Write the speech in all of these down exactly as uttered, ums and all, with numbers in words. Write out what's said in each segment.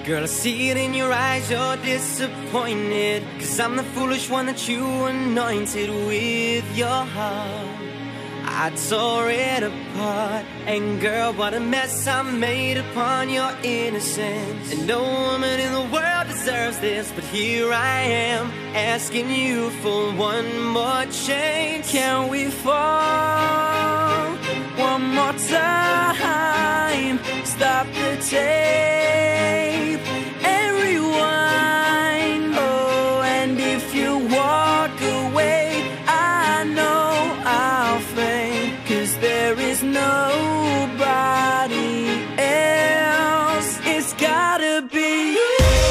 Girl, I see it in your eyes, you're disappointed, 'cause I'm the foolish one that you anointed with your heart. I tore it apart, and girl, what a mess I made upon your innocence. And no woman in the world deserves this, but here I am, asking you for one more chance. Can we fall one more time? Stop the tape and rewind. Oh, and if you walk away, I know I'll faint, 'cause there is nobody else. It's gotta be you.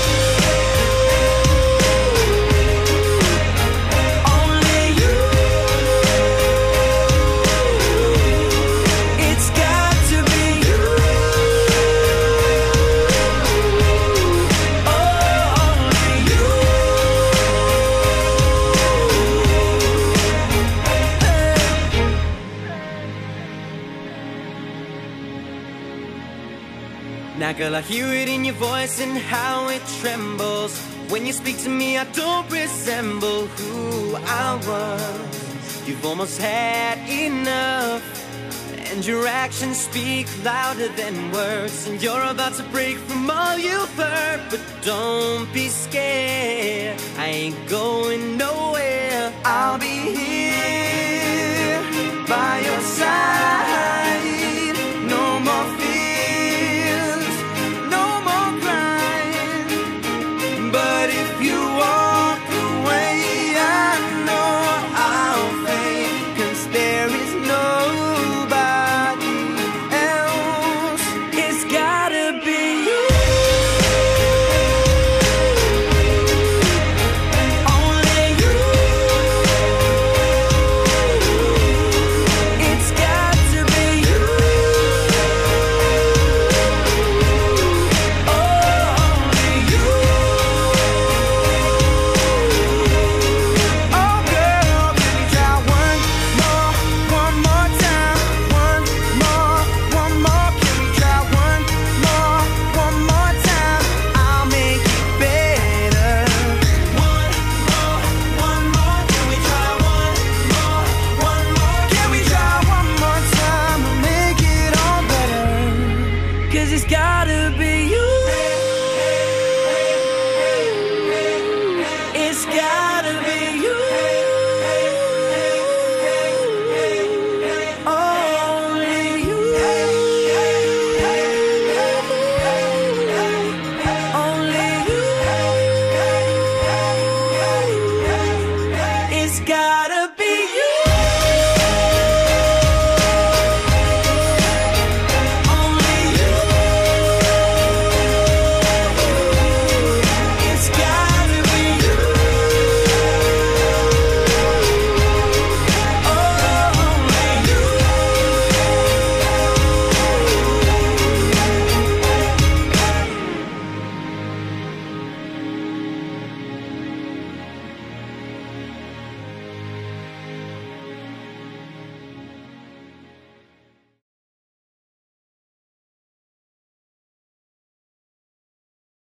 Now girl, I hear it in your voice and how it trembles. When you speak to me, I don't resemble who I was. You've almost had enough, and your actions speak louder than words. And you're about to break from all you've heard, but don't be scared, I ain't going nowhere. I'll be here by your side. No more fears, no more crying. But if you walk away, I know I'll faint, 'cause there is nobody else. It's gotta be you. Only you. It's got to be you. Oh, only you. Oh, girl, can we try one more, one more time? One more, one more. Can we try one more, one more time? I'll make it better. One more, one more. Can we try one more, one more? Can we try one more time and make it all better? 'Cause it's gotta be you. It's gotta be you.